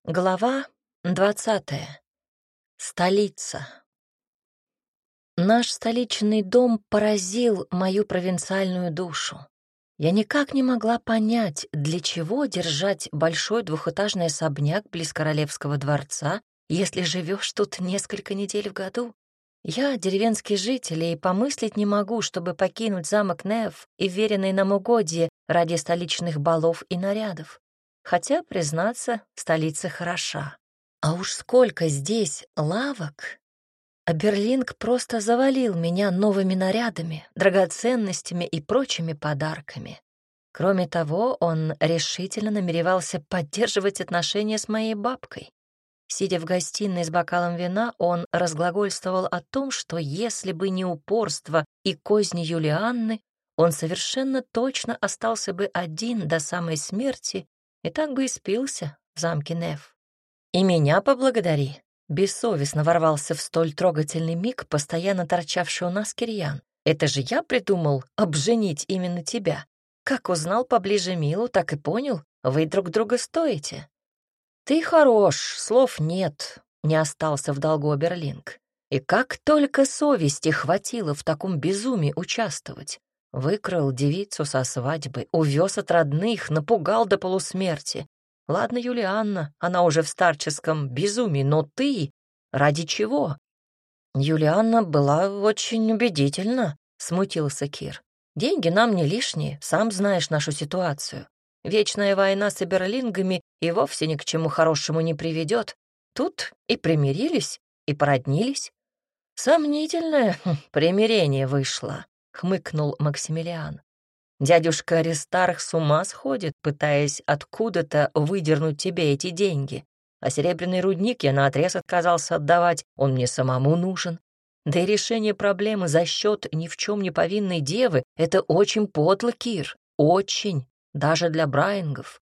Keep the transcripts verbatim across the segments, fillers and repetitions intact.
Глава двадцатая. Столица. Наш столичный дом поразил мою провинциальную душу. Я никак не могла понять, для чего держать большой двухэтажный особняк близ королевского дворца, если живешь тут несколько недель в году. Я деревенский житель и помыслить не могу, чтобы покинуть замок Неф и веренные нам угодья ради столичных балов и нарядов. Хотя, признаться, столица хороша. А уж сколько здесь лавок! А Берлинг просто завалил меня новыми нарядами, драгоценностями и прочими подарками. Кроме того, он решительно намеревался поддерживать отношения с моей бабкой. Сидя в гостиной с бокалом вина, он разглагольствовал о том, что если бы не упорство и козни Юлианны, он совершенно точно остался бы один до самой смерти и так бы и спился в замке Неф. «И меня поблагодари», — бессовестно ворвался в столь трогательный миг, постоянно торчавший у нас Кирьян. «Это же я придумал обженить именно тебя. Как узнал поближе Милу, так и понял, вы друг друга стоите». «Ты хорош, слов нет», — не остался в долгу Берлинг. «И как только совести хватило в таком безумии участвовать. Выкрал девицу со свадьбы, увез от родных, напугал до полусмерти. Ладно, Юлианна, она уже в старческом безумии, но ты ради чего?» «Юлианна была очень убедительна», — смутился Кир. «Деньги нам не лишние, сам знаешь нашу ситуацию. Вечная война с Эберлингами и вовсе ни к чему хорошему не приведет. Тут и примирились, и породнились». «Сомнительное хм, примирение вышло», — хмыкнул Максимилиан. «Дядюшка Аристарх с ума сходит, пытаясь откуда-то выдернуть тебе эти деньги. А серебряный рудник я наотрез отказался отдавать, он мне самому нужен. Да и решение проблемы за счет ни в чем не повинной девы — это очень подло, Кир, очень, даже для Брайангов.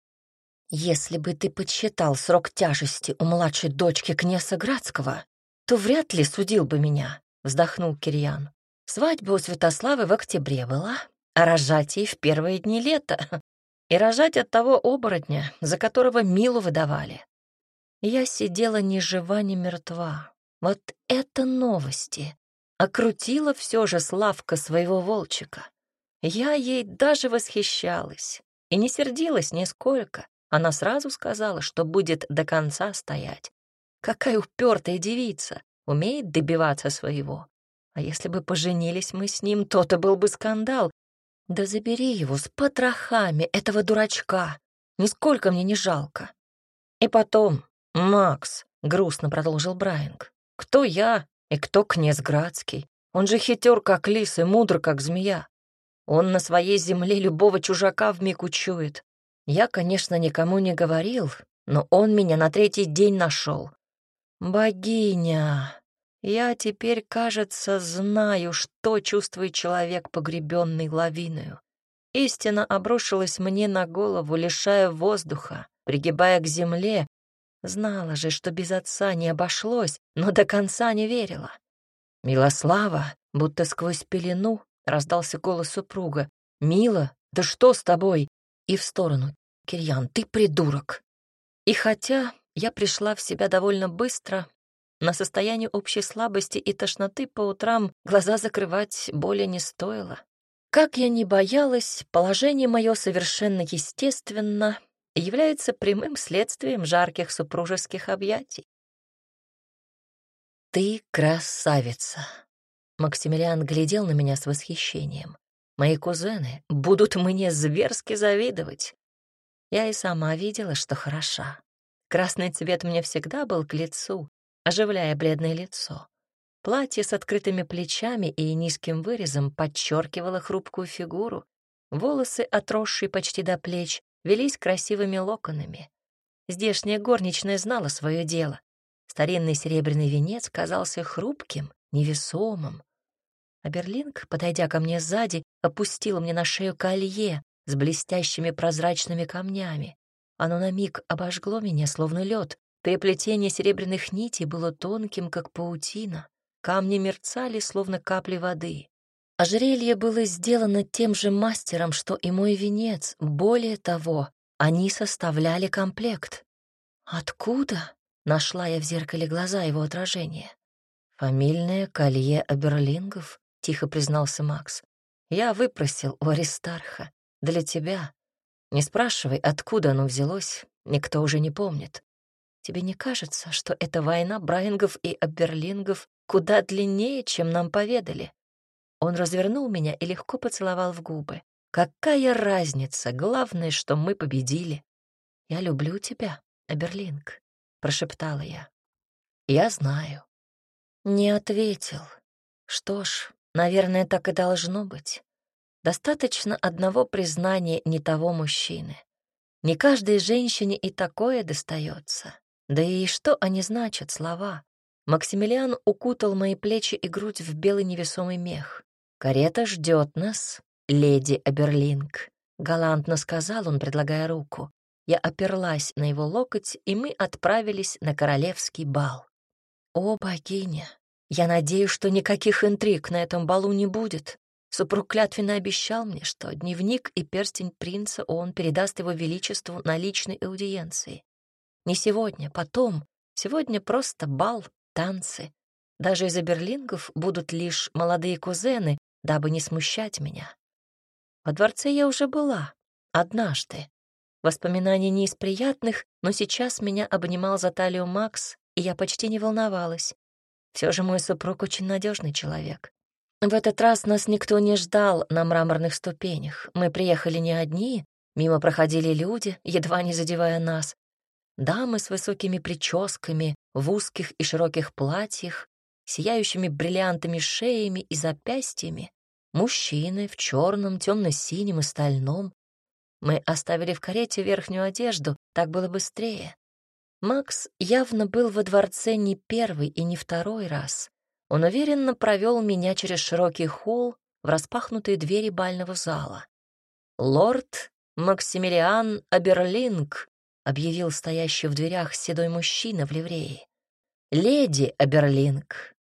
Если бы ты подсчитал срок тяжести у младшей дочки князя Градского, то вряд ли судил бы меня», — вздохнул Кирьян. «Свадьба у Святославы в октябре была, а рожать ей в первые дни лета. И рожать от того оборотня, за которого Милу выдавали». Я сидела ни жива, ни мертва. Вот это новости! Окрутила все же Славка своего волчика. Я ей даже восхищалась и не сердилась нисколько. Она сразу сказала, что будет до конца стоять. Какая упертая девица, умеет добиваться своего. А если бы поженились мы с ним, то-то был бы скандал. Да забери его с потрохами, этого дурачка. Нисколько мне не жалко. И потом, Макс, — грустно продолжил Брайанг, — кто я и кто князь Градский? Он же хитер, как лис, и мудр, как змея. Он на своей земле любого чужака вмиг учует. Я, конечно, никому не говорил, но он меня на третий день нашел. Богиня, я теперь, кажется, знаю, что чувствует человек, погребенный лавиною. Истина обрушилась мне на голову, лишая воздуха, пригибая к земле. Знала же, что без отца не обошлось, но до конца не верила. «Милослава», будто сквозь пелену, раздался голос супруга. «Мила, да что с тобой?» И в сторону. «Кирьян, ты придурок!» И хотя я пришла в себя довольно быстро, на состояние общей слабости и тошноты по утрам глаза закрывать более не стоило. Как я ни боялась, положение мое совершенно естественно является прямым следствием жарких супружеских объятий. «Ты красавица!» Максимилиан глядел на меня с восхищением. «Мои кузены будут мне зверски завидовать». Я и сама видела, что хороша. Красный цвет мне всегда был к лицу, оживляя бледное лицо. Платье с открытыми плечами и низким вырезом подчеркивало хрупкую фигуру. Волосы, отросшие почти до плеч, велись красивыми локонами. Здешняя горничная знала свое дело. Старинный серебряный венец казался хрупким, невесомым. А Берлинг, подойдя ко мне сзади, опустил мне на шею колье с блестящими прозрачными камнями. Оно на миг обожгло меня, словно лед. Переплетение серебряных нитей было тонким, как паутина. Камни мерцали, словно капли воды. Ожерелье было сделано тем же мастером, что и мой венец. Более того, они составляли комплект. Откуда? Нашла я в зеркале глаза его отражения. Фамильное колье Аберлингов, тихо признался Макс. Я выпросил у Аристарха. Для тебя. Не спрашивай, откуда оно взялось, никто уже не помнит. Тебе не кажется, что эта война Брайангов и Аберлингов куда длиннее, чем нам поведали? Он развернул меня и легко поцеловал в губы. Какая разница? Главное, что мы победили. Я люблю тебя, Аберлинг, прошептала я. Я знаю. Не ответил. Что ж, наверное, так и должно быть. Достаточно одного признания не того мужчины. Не каждой женщине и такое достается. Да и что они значат, слова? Максимилиан укутал мои плечи и грудь в белый невесомый мех. «Карета ждет нас, леди Аберлинг», — галантно сказал он, предлагая руку. Я оперлась на его локоть, и мы отправились на королевский бал. О, богиня! Я надеюсь, что никаких интриг на этом балу не будет. Супруг клятвенно обещал мне, что дневник и перстень принца он передаст его величеству на личной аудиенции. Не сегодня, потом. Сегодня просто бал, танцы. Даже из Аберлингов будут лишь молодые кузены, дабы не смущать меня. Во дворце я уже была. Однажды. Воспоминания не из приятных, но сейчас меня обнимал за талию Макс, и я почти не волновалась. Все же мой супруг очень надежный человек. В этот раз нас никто не ждал на мраморных ступенях. Мы приехали не одни, мимо проходили люди, едва не задевая нас. Дамы с высокими прическами, в узких и широких платьях, сияющими бриллиантами шеями и запястьями, мужчины в черном, темно-синем и стальном. Мы оставили в карете верхнюю одежду, так было быстрее. Макс явно был во дворце не первый и не второй раз. Он уверенно провел меня через широкий холл в распахнутые двери бального зала. «Лорд Максимилиан Аберлинг», — объявил стоящий в дверях седой мужчина в ливрее. «Леди Аберлинг».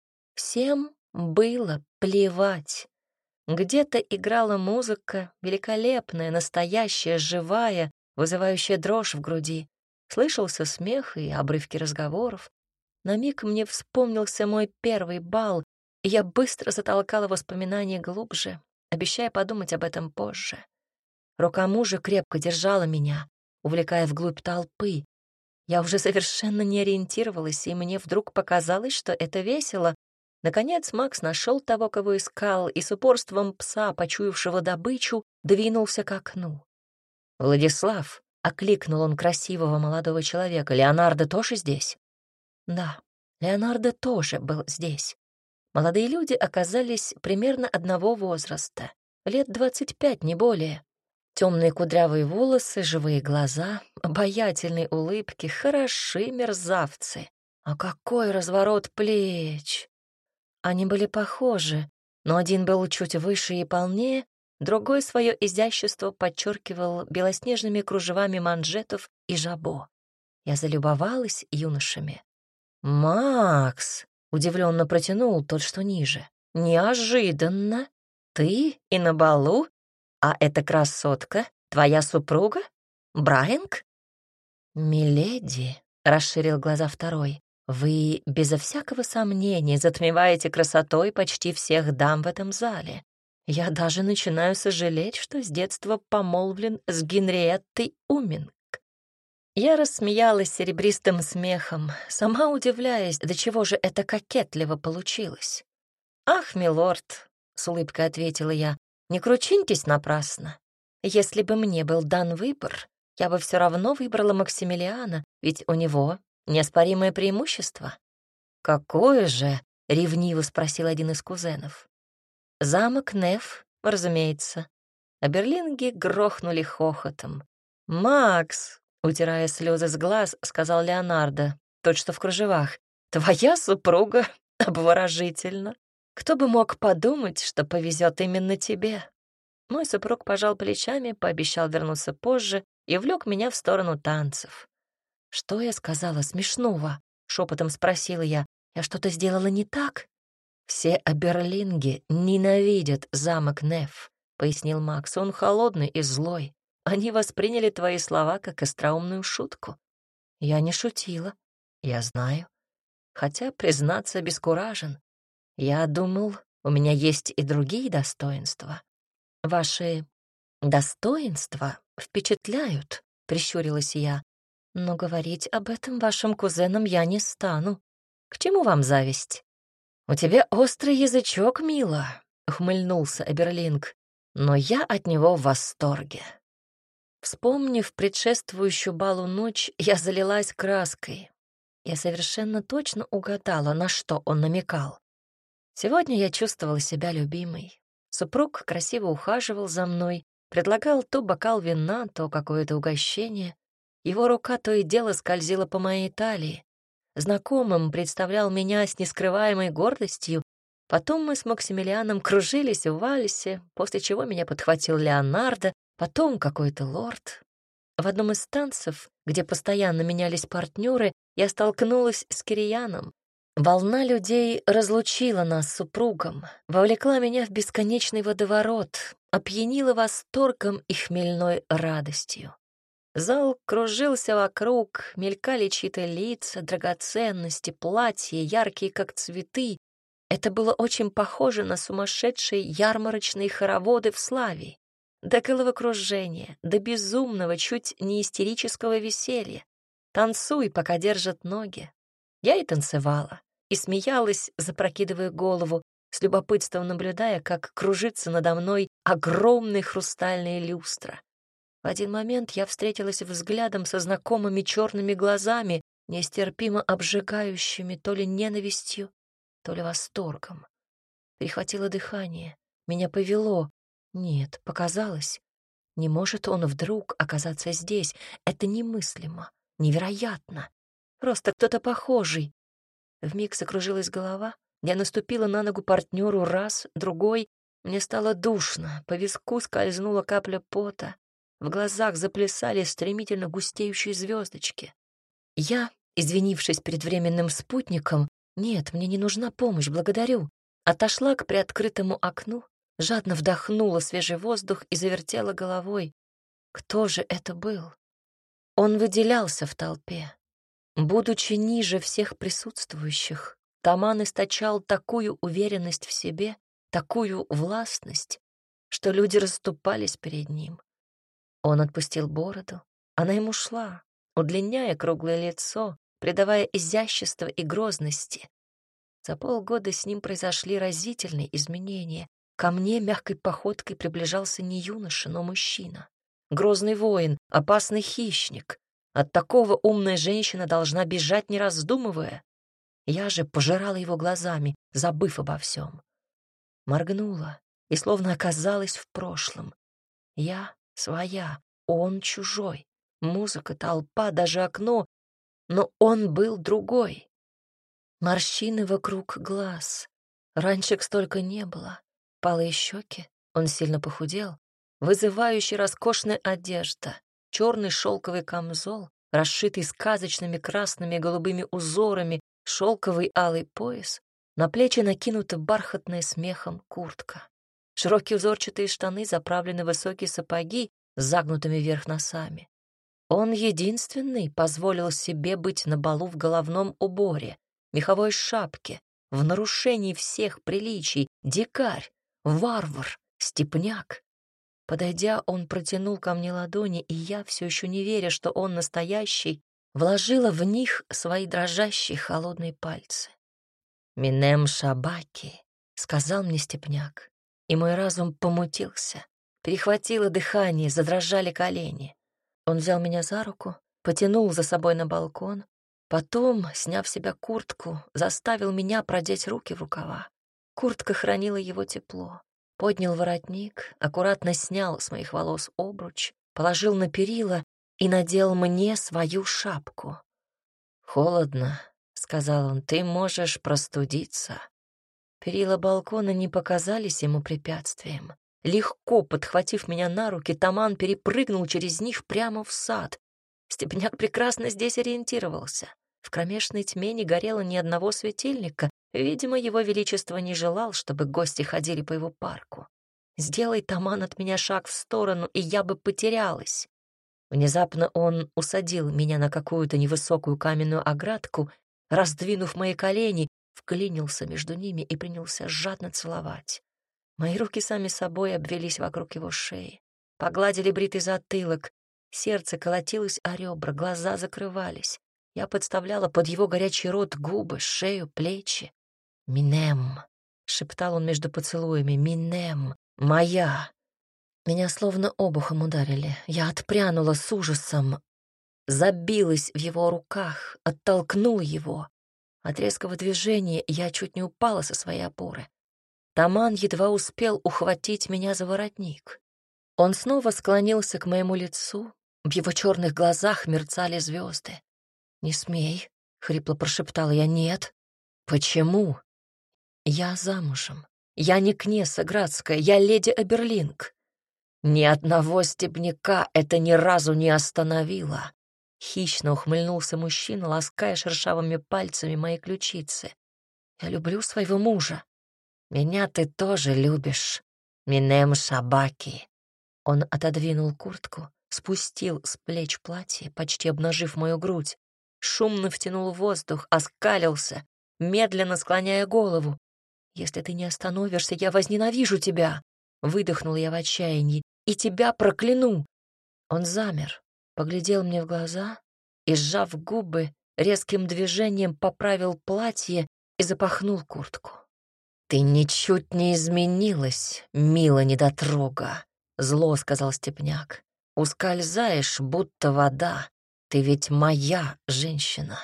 Всем было плевать. Где-то играла музыка, великолепная, настоящая, живая, вызывающая дрожь в груди. Слышался смех и обрывки разговоров. На миг мне вспомнился мой первый бал, и я быстро затолкала воспоминания глубже, обещая подумать об этом позже. Рука мужа крепко держала меня, увлекая вглубь толпы. Я уже совершенно не ориентировалась, и мне вдруг показалось, что это весело. Наконец Макс нашел того, кого искал, и с упорством пса, почуявшего добычу, двинулся к окну. «Владислав», — окликнул он красивого молодого человека, — «Леонардо тоже здесь?» Да, Леонардо тоже был здесь. Молодые люди оказались примерно одного возраста, лет двадцать пять, не более. Темные кудрявые волосы, живые глаза, обаятельные улыбки, хороши мерзавцы. А какой разворот плеч! Они были похожи, но один был чуть выше и полнее, другой свое изящество подчеркивал белоснежными кружевами манжетов и жабо. Я залюбовалась юношами. «Макс!» — удивленно протянул тот, что ниже. «Неожиданно! Ты и на балу? А эта красотка твоя супруга? Брайанг?» «Миледи!» — расширил глаза второй. «Вы безо всякого сомнения затмеваете красотой почти всех дам в этом зале. Я даже начинаю сожалеть, что с детства помолвлен с Генриеттой Уминг». Я рассмеялась серебристым смехом, сама удивляясь, до чего же это кокетливо получилось. «Ах, милорд», — с улыбкой ответила я, — «не кручиньтесь напрасно. Если бы мне был дан выбор, я бы все равно выбрала Максимилиана, ведь у него неоспоримое преимущество». «Какое же?» — ревниво спросил один из кузенов. «Замок Неф, разумеется». А берлинги грохнули хохотом. «Макс!» — утирая слезы с глаз, сказал Леонардо, тот, что в кружевах. «Твоя супруга обворожительна. Кто бы мог подумать, что повезет именно тебе?» Мой супруг пожал плечами, пообещал вернуться позже и влек меня в сторону танцев. «Что я сказала смешного?» — шепотом спросила я. «Я что-то сделала не так?» «Все аберлинги ненавидят замок Неф», — пояснил Макс. «Он холодный и злой. Они восприняли твои слова как остроумную шутку». Я не шутила. Я знаю. Хотя, признаться, обескуражен. Я думал, у меня есть и другие достоинства. Ваши достоинства впечатляют, прищурилась я. Но говорить об этом вашим кузенам я не стану. К чему вам зависть? У тебя острый язычок, мила, ухмыльнулся Эберлинг. Но я от него в восторге. Вспомнив предшествующую балу ночь, я залилась краской. Я совершенно точно угадала, на что он намекал. Сегодня я чувствовала себя любимой. Супруг красиво ухаживал за мной, предлагал то бокал вина, то какое-то угощение. Его рука то и дело скользила по моей талии. Знакомым представлял меня с нескрываемой гордостью. Потом мы с Максимилианом кружились в вальсе, после чего меня подхватил Леонардо, потом какой-то лорд. В одном из танцев, где постоянно менялись партнеры, я столкнулась с Кирияном. Волна людей разлучила нас с супругом, вовлекла меня в бесконечный водоворот, опьянила восторгом и хмельной радостью. Зал кружился вокруг, мелькали чьи-то лица, драгоценности, платья, яркие как цветы. Это было очень похоже на сумасшедшие ярмарочные хороводы в Славии. До головокружения, до безумного, чуть не истерического веселья. Танцуй, пока держат ноги. Я и танцевала, и смеялась, запрокидывая голову, с любопытством наблюдая, как кружится надо мной огромная хрустальная люстра. В один момент я встретилась взглядом со знакомыми черными глазами, нестерпимо обжигающими то ли ненавистью, то ли восторгом. Перехватило дыхание, меня повело. Нет, показалось. Не может он вдруг оказаться здесь. Это немыслимо, невероятно. Просто кто-то похожий. Вмиг закружилась голова. Я наступила на ногу партнеру раз, другой. Мне стало душно, по виску скользнула капля пота. В глазах заплясали стремительно густеющие звездочки. Я, извинившись перед временным спутником, «Нет, мне не нужна помощь, благодарю», отошла к приоткрытому окну, жадно вдохнула свежий воздух и завертела головой. Кто же это был? Он выделялся в толпе. Будучи ниже всех присутствующих, Таман источал такую уверенность в себе, такую властность, что люди расступались перед ним. Он отпустил бороду, она ему шла, удлиняя круглое лицо, придавая изящество и грозности. За полгода с ним произошли разительные изменения. Ко мне мягкой походкой приближался не юноша, но мужчина. Грозный воин, опасный хищник. От такого умная женщина должна бежать, не раздумывая. Я же пожирала его глазами, забыв обо всем. Моргнула и словно оказалась в прошлом. Я своя, он чужой. Музыка, толпа, даже окно. Но он был другой. Морщины вокруг глаз. Раньше столько не было. Палые щеки, он сильно похудел. Вызывающая роскошная одежда, черный шелковый камзол, расшитый сказочными красными и голубыми узорами, шелковый алый пояс. На плечи накинута бархатная смехом куртка. Широкие узорчатые штаны заправлены в высокие сапоги с загнутыми вверх носами. Он единственный позволил себе быть на балу в головном уборе, меховой шапке, в нарушении всех приличий, дикарь, варвар, степняк. Подойдя, он протянул ко мне ладони, и я, все еще не веря, что он настоящий, вложила в них свои дрожащие холодные пальцы. «Минем шабаки», — сказал мне степняк, и мой разум помутился. Перехватило дыхание, задрожали колени. Он взял меня за руку, потянул за собой на балкон, потом, сняв с себя куртку, заставил меня продеть руки в рукава. Куртка хранила его тепло. Поднял воротник, аккуратно снял с моих волос обруч, положил на перила и надел мне свою шапку. «Холодно», — сказал он, — «ты можешь простудиться». Перила балкона не показались ему препятствием. Легко подхватив меня на руки, Таман перепрыгнул через них прямо в сад. Степняк прекрасно здесь ориентировался. В кромешной тьме не горело ни одного светильника. Видимо, его величество не желал, чтобы гости ходили по его парку. Сделай, Таман, от меня шаг в сторону, и я бы потерялась. Внезапно он усадил меня на какую-то невысокую каменную оградку, раздвинув мои колени, вклинился между ними и принялся жадно целовать. Мои руки сами собой обвелись вокруг его шеи, погладили бритый затылок, сердце колотилось о ребра, глаза закрывались. Я подставляла под его горячий рот губы, шею, плечи. «Минем», — шептал он между поцелуями, — «Минем, моя». Меня словно обухом ударили. Я отпрянула с ужасом, забилась в его руках, оттолкнула его. От резкого движения я чуть не упала со своей опоры. Таман едва успел ухватить меня за воротник. Он снова склонился к моему лицу, в его черных глазах мерцали звезды. «Не смей», — хрипло прошептала я, — «нет». «Почему?» «Я замужем. Я не Кнесса Градская, я леди Аберлинг». Ни одного степняка это ни разу не остановило. Хищно ухмыльнулся мужчина, лаская шершавыми пальцами мои ключицы. «Я люблю своего мужа». «Меня ты тоже любишь, Минем Шабаки». Он отодвинул куртку, спустил с плеч платье, почти обнажив мою грудь, шумно втянул воздух, оскалился, медленно склоняя голову. «Если ты не остановишься, я возненавижу тебя!» Выдохнул я в отчаянии. «И тебя прокляну!» Он замер, поглядел мне в глаза и, сжав губы, резким движением поправил платье и запахнул куртку. «Ты ничуть не изменилась, мила недотрога», — зло сказал степняк. «Ускользаешь, будто вода. Ты ведь моя женщина.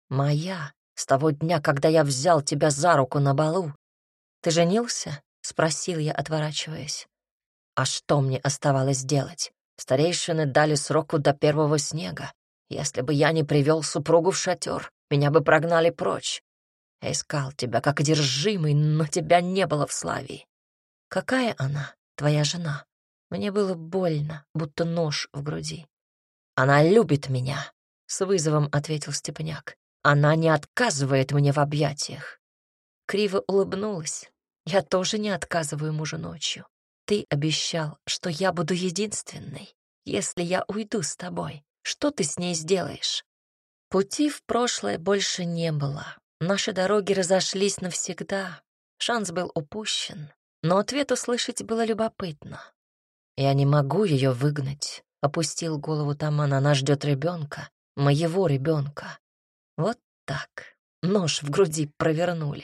Моя, с того дня, когда я взял тебя за руку на балу. Ты женился?» — спросил я, отворачиваясь. «А что мне оставалось делать? Старейшины дали сроку до первого снега. Если бы я не привел супругу в шатер, меня бы прогнали прочь. Я искал тебя как одержимый, но тебя не было в Славии. Какая она, твоя жена?» Мне было больно, будто нож в груди. «Она любит меня», — с вызовом ответил степняк. «Она не отказывает мне в объятиях». Криво улыбнулась. «Я тоже не отказываю мужу ночью. Ты обещал, что я буду единственной. Если я уйду с тобой, что ты с ней сделаешь?» Пути в прошлое больше не было. Наши дороги разошлись навсегда. Шанс был упущен, но ответ услышать было любопытно. «Я не могу ее выгнать», — опустил голову Таман. «Она ждет ребенка, моего ребенка». Вот так. Нож в груди провернули.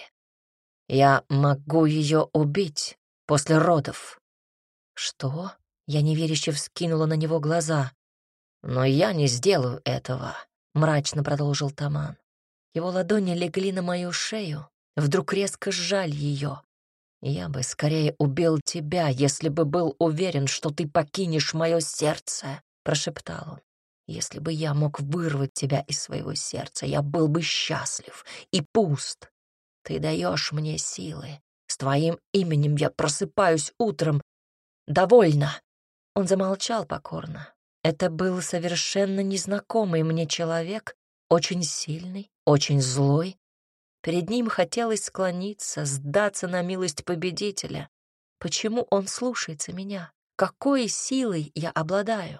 «Я могу ее убить после родов». «Что?» — я неверяще вскинула на него глаза. «Но я не сделаю этого», — мрачно продолжил Таман. Его ладони легли на мою шею, вдруг резко сжали ее. «Я бы скорее убил тебя, если бы был уверен, что ты покинешь мое сердце», — прошептал он. «Если бы я мог вырвать тебя из своего сердца, я был бы счастлив и пуст. Ты даешь мне силы. С твоим именем я просыпаюсь утром. Довольно». Он замолчал покорно. Это был совершенно незнакомый мне человек, очень сильный, очень злой. Перед ним хотелось склониться, сдаться на милость победителя. Почему он слушается меня? Какой силой я обладаю?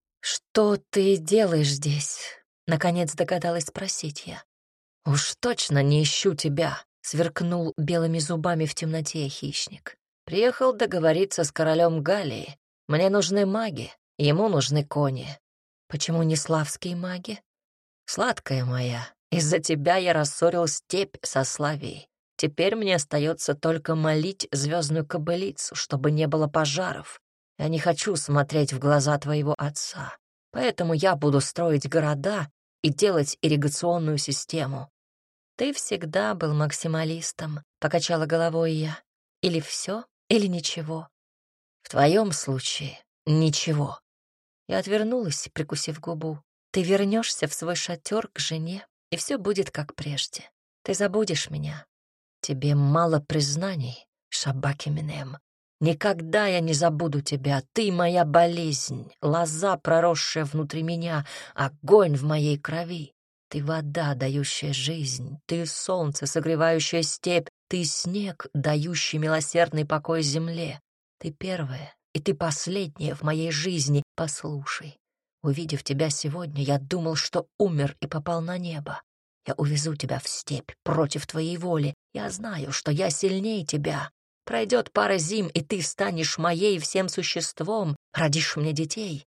«Что ты делаешь здесь?» — наконец догадалась спросить я. «Уж точно не ищу тебя», — сверкнул белыми зубами в темноте хищник. «Приехал договориться с королем Галлии. Мне нужны маги, ему нужны кони». «Почему не славские маги?» «Сладкая моя, из-за тебя я рассорил степь со Славией. Теперь мне остается только молить звездную кобылицу, чтобы не было пожаров. Я не хочу смотреть в глаза твоего отца, поэтому я буду строить города и делать ирригационную систему». «Ты всегда был максималистом», — покачала головой я. «Или все, или ничего». «В твоем случае ничего». Я отвернулась, прикусив губу. «Ты вернешься в свой шатер к жене, и все будет как прежде. Ты забудешь меня. Тебе мало признаний, Шабаки Минем. Никогда я не забуду тебя. Ты моя болезнь, лоза, проросшая внутри меня, огонь в моей крови. Ты вода, дающая жизнь. Ты солнце, согревающее степь. Ты снег, дающий милосердный покой земле. Ты первая, и ты последняя в моей жизни. Послушай, Увидев тебя сегодня, я думал, что умер и попал на небо. Я увезу тебя в степь против твоей воли. Я знаю, что я сильнее тебя. Пройдет пара зим, и ты станешь моей всем существом, родишь мне детей».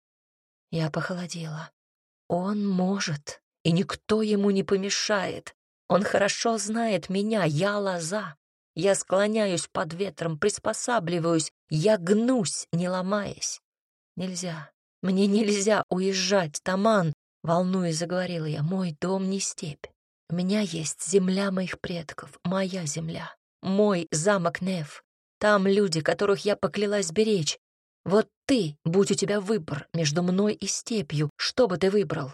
Я похолодела. Он может, и никто ему не помешает. Он хорошо знает меня, я лоза. Я склоняюсь под ветром, приспосабливаюсь, я гнусь, не ломаясь. Нельзя, мне нельзя уезжать, Таман, волнуясь, заговорила я. Мой дом не степь. У меня есть земля моих предков, моя земля, мой замок Неф. Там люди, которых я поклялась беречь. Вот ты, будь у тебя выбор между мной и степью, что бы ты выбрал?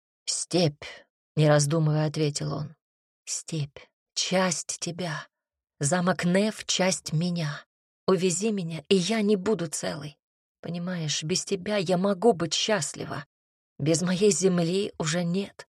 Степь, не раздумывая, ответил он. Степь, часть тебя. Замок Неф — часть меня. Увези меня, и я не буду целой. Понимаешь, без тебя я могу быть счастлива. Без моей земли уже нет.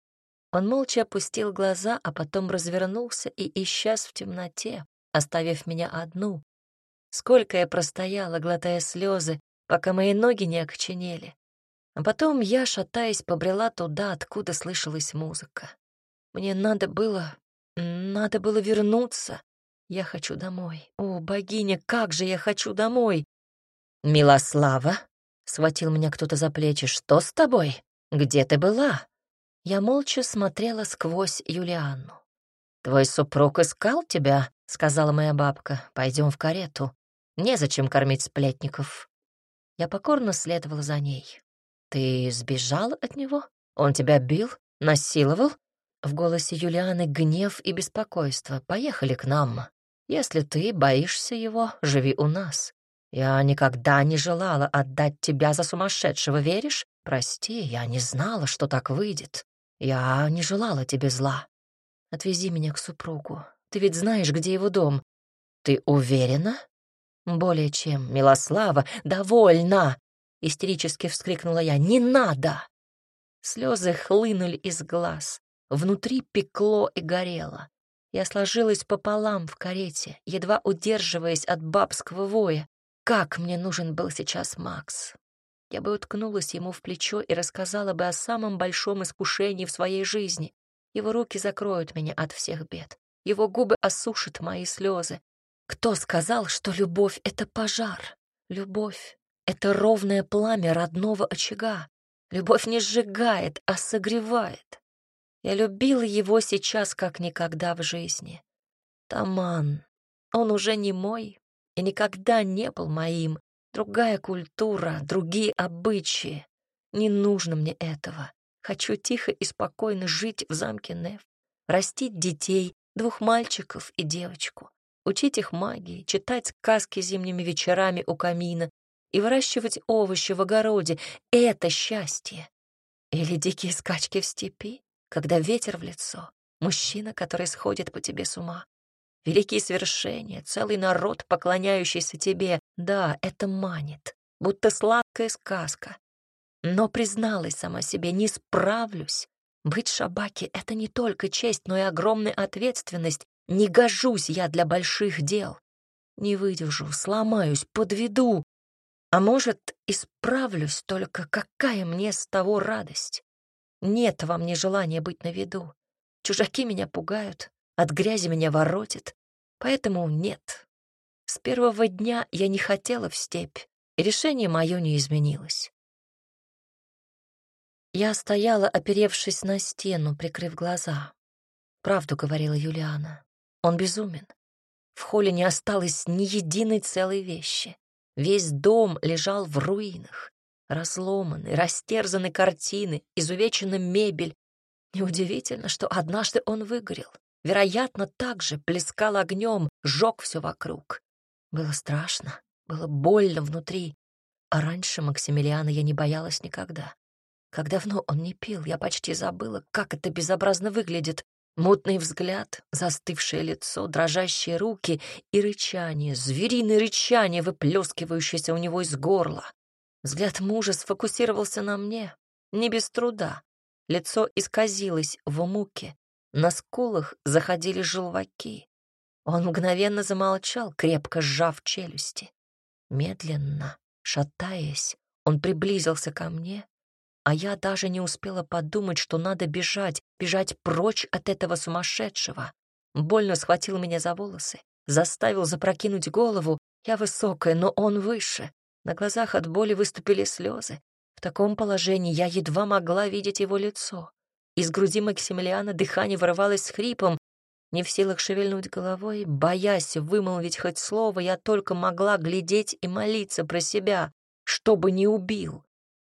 Он молча опустил глаза, а потом развернулся и исчез в темноте, оставив меня одну. Сколько я простояла, глотая слезы, пока мои ноги не окоченели. А потом я, шатаясь, побрела туда, откуда слышалась музыка. Мне надо было... надо было вернуться. Я хочу домой. О, богиня, как же я хочу домой! «Милослава!» — схватил меня кто-то за плечи. «Что с тобой? Где ты была?» Я молча смотрела сквозь Юлианну. «Твой супруг искал тебя», — сказала моя бабка. «Пойдем в карету. Незачем кормить сплетников». Я покорно следовала за ней. «Ты сбежала от него? Он тебя бил? Насиловал?» В голосе Юлианы гнев и беспокойство. «Поехали к нам. Если ты боишься его, живи у нас. Я никогда не желала отдать тебя за сумасшедшего, веришь? Прости, я не знала, что так выйдет. Я не желала тебе зла. Отвези меня к супругу. Ты ведь знаешь, где его дом. Ты уверена?» «Более чем, Милослава, довольно!» — истерически вскрикнула я. «Не надо!» Слезы хлынули из глаз. Внутри пекло и горело. Я сложилась пополам в карете, едва удерживаясь от бабского воя. Как мне нужен был сейчас Макс! Я бы уткнулась ему в плечо и рассказала бы о самом большом искушении в своей жизни. Его руки закроют меня от всех бед. Его губы осушат мои слезы. Кто сказал, что любовь — это пожар? Любовь — это ровное пламя родного очага. Любовь не сжигает, а согревает. Я любила его сейчас как никогда в жизни. Таман, он уже не мой и никогда не был моим. Другая культура, другие обычаи. Не нужно мне этого. Хочу тихо и спокойно жить в замке Неф, растить детей, двух мальчиков и девочку, учить их магии, читать сказки зимними вечерами у камина и выращивать овощи в огороде. Это счастье. Или дикие скачки в степи, когда ветер в лицо, мужчина, который сходит по тебе с ума. Великие свершения, целый народ, поклоняющийся тебе. Да, это манит, будто сладкая сказка. Но призналась сама себе, не справлюсь. Быть шабаки — это не только честь, но и огромная ответственность. Не гожусь я для больших дел. Не выдержу, сломаюсь, подведу. А может, исправлюсь, только какая мне с того радость? Нет во мне желания быть на виду. Чужаки меня пугают, от грязи меня воротит. Поэтому нет. С первого дня я не хотела в степь, и решение мое не изменилось. Я стояла, оперевшись на стену, прикрыв глаза. Правду говорила Юлиана. Он безумен. В холле не осталось ни единой целой вещи. Весь дом лежал в руинах. Разломаны, растерзаны картины, изувечена мебель. Неудивительно, что однажды он выгорел. Вероятно, так же плескал огнем, жег все вокруг. Было страшно, было больно внутри. А раньше Максимилиана я не боялась никогда. Как давно он не пил, я почти забыла, как это безобразно выглядит. Мутный взгляд, застывшее лицо, дрожащие руки и рычание, звериное рычание, выплескивающееся у него из горла. Взгляд мужа сфокусировался на мне, не без труда. Лицо исказилось в муке, на скулах заходили желваки. Он мгновенно замолчал, крепко сжав челюсти. Медленно, шатаясь, он приблизился ко мне, а я даже не успела подумать, что надо бежать, бежать прочь от этого сумасшедшего. Больно схватил меня за волосы, заставил запрокинуть голову. Я высокая, но он выше. На глазах от боли выступили слезы. В таком положении я едва могла видеть его лицо. Из груди Максимилиана дыхание вырывалось с хрипом. Не в силах шевельнуть головой, боясь вымолвить хоть слово, я только могла глядеть и молиться про себя, чтобы не убил.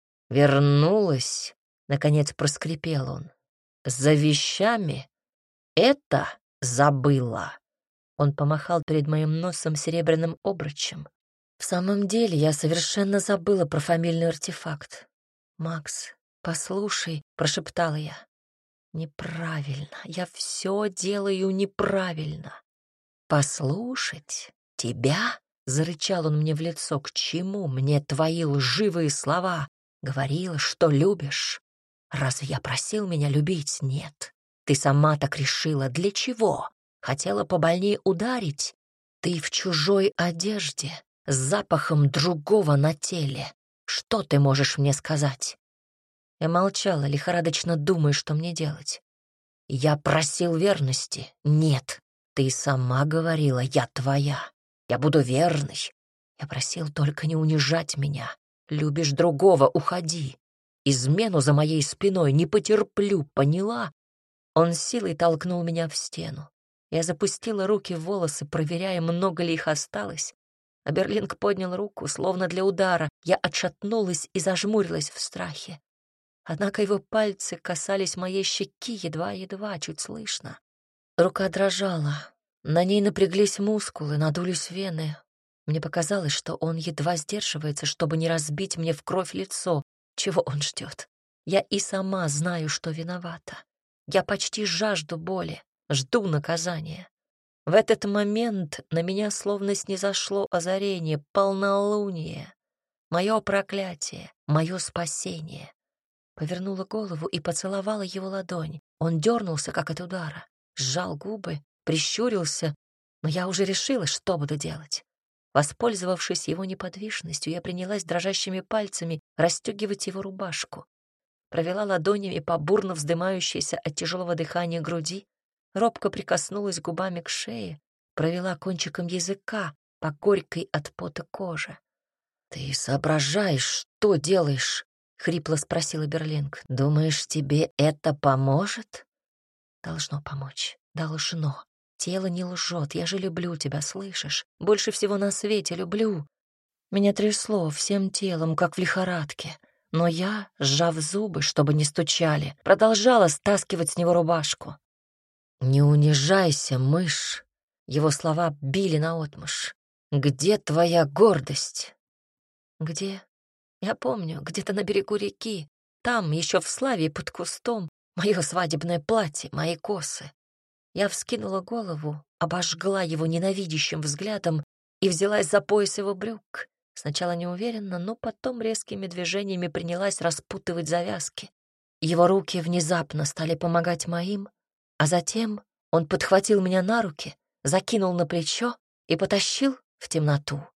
«Вернулась», — наконец проскрипел он, — «за вещами? Это забыла». Он помахал перед моим носом серебряным обручем. В самом деле я совершенно забыла про фамильный артефакт. «Макс, послушай», — прошептала я. «Неправильно, я все делаю неправильно». «Послушать тебя?» — зарычал он мне в лицо. «К чему мне твои лживые слова? Говорила, что любишь. Разве я просил меня любить? Нет. Ты сама так решила. Для чего? Хотела побольнее ударить? Ты в чужой одежде, с запахом другого на теле. Что ты можешь мне сказать?» Я молчала, лихорадочно думая, что мне делать. «Я просил верности. Нет. Ты сама говорила, я твоя. Я буду верной. Я просил только не унижать меня. Любишь другого, уходи. Измену за моей спиной не потерплю, поняла?» Он с силой толкнул меня в стену. Я запустила руки в волосы, проверяя, много ли их осталось. А Берлинг поднял руку, словно для удара. Я отшатнулась и зажмурилась в страхе. Однако его пальцы касались моей щеки едва-едва, чуть слышно. Рука дрожала. На ней напряглись мускулы, надулись вены. Мне показалось, что он едва сдерживается, чтобы не разбить мне в кровь лицо. Чего он ждет? Я и сама знаю, что виновата. Я почти жажду боли, жду наказания. В этот момент на меня словно снизошло озарение, полнолуние. Мое проклятие, мое спасение. Повернула голову и поцеловала его ладонь. Он дернулся, как от удара, сжал губы, прищурился, но я уже решила, что буду делать. Воспользовавшись его неподвижностью, я принялась дрожащими пальцами расстегивать его рубашку. Провела ладонями по бурно вздымающейся от тяжелого дыхания груди, робко прикоснулась губами к шее, провела кончиком языка по горькой от пота коже. «Ты соображаешь, что делаешь?» — хрипло спросила Берлинг. «Думаешь, тебе это поможет?» «Должно помочь. Должно. Тело не лжет. Я же люблю тебя, слышишь? Больше всего на свете люблю». Меня трясло всем телом, как в лихорадке. Но я, сжав зубы, чтобы не стучали, продолжала стаскивать с него рубашку. «Не унижайся, мышь!» Его слова били наотмашь. «Где твоя гордость?» «Где?» Я помню, где-то на берегу реки, там, еще в Славии под кустом, мое свадебное платье, мои косы. Я вскинула голову, обожгла его ненавидящим взглядом и взялась за пояс его брюк. Сначала неуверенно, но потом резкими движениями принялась распутывать завязки. Его руки внезапно стали помогать моим, а затем он подхватил меня на руки, закинул на плечо и потащил в темноту.